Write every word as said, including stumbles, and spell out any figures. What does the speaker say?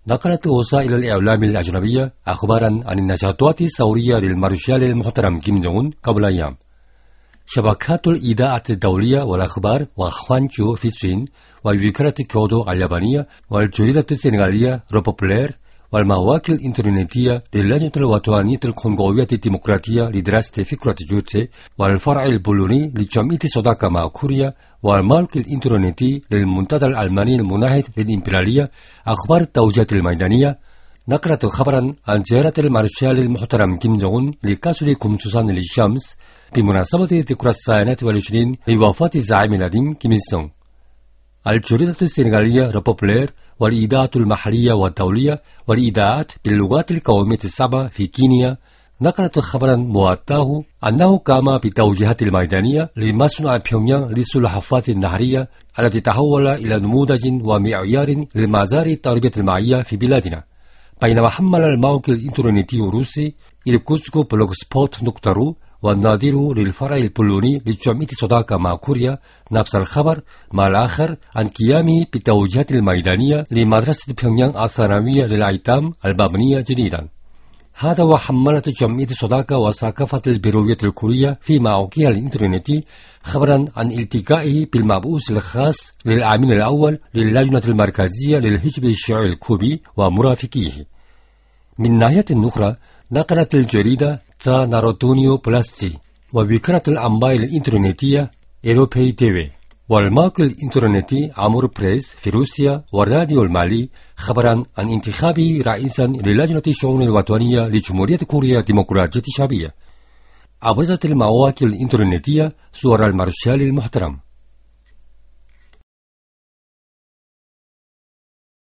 نقلت وسائل الإعلام الأجنبية أخبارا عن النشاطات الثورية للمارشال المحترم كيم جونغ أون قبل أيام. شبكات الإذاعة الدولية والأخبار وخوانجو في الصين ووكالة كيوتو اليابانية والجريدة السنغالية روبوبولير والمواقع الإنترنتية للجنة الوطنية الكونغولية الديمقراطية لدراسة فكرة جوتشي والفرع البولوني لجمعية صداقة مع كوريا والموقع الإنترنتي للمنتدى الألماني المناهض للإمبريالية أخبار التوجيهات الميدانية نقلت خبرا عن زيارة المارشال المحترم كيم جونغ أون لقصر كمسوسان للشمس بمناسبة ذكرى السنة والعشرين لوفاة الزعيم القديم كيم إل سونغ. الجريدة السنغالية روبوبولير والإذاعة المحلية والدولية والإذاعات باللغات القومية السبع في كينيا نقلت خبرا مؤتاه أنه قام بالتوجيهات الميدانية لمصنع بيونغيانغ للسلحفاة النهرية التي تحول إلى نموذج ومعيار لمزار التربية المائية في بلادنا. بينما حمل الموقع الإنترنتي الروسي إركوتسك بلوغ سبوت نقطة رو والنظير للفرع البولوني لجمعية صداقة مع كوريا نفس الخبر مع الآخر عن قيامه بالتوجيهات الميدانية لمدرسة بيونغيانغ الثانوية للأيتام المبنية جديدا. هذا وحملت جمعية صداقة وثقافة البيروية الكورية في موقعها الإنترنتي خبرا عن التقائه بالمبعوث الخاص للأمين الأول للجنة المركزية للحزب الشيوعي الكوبي ومرافقيه. من ناحية أخرى نقلت الجريدة تا ناروتونيو بلاستي ووكالة الأنباء الإنترنتية إيروبي تيوي والموقع الإنترنتي أمور بريس في روسيا والراديو المالي خبرا عن انتخابه رئيسا للجنة الشؤون الوطنية لجمهورية كوريا الديمقراطية الشعبية. أبرزت المواقع الإنترنتية صور المارشال المحترم.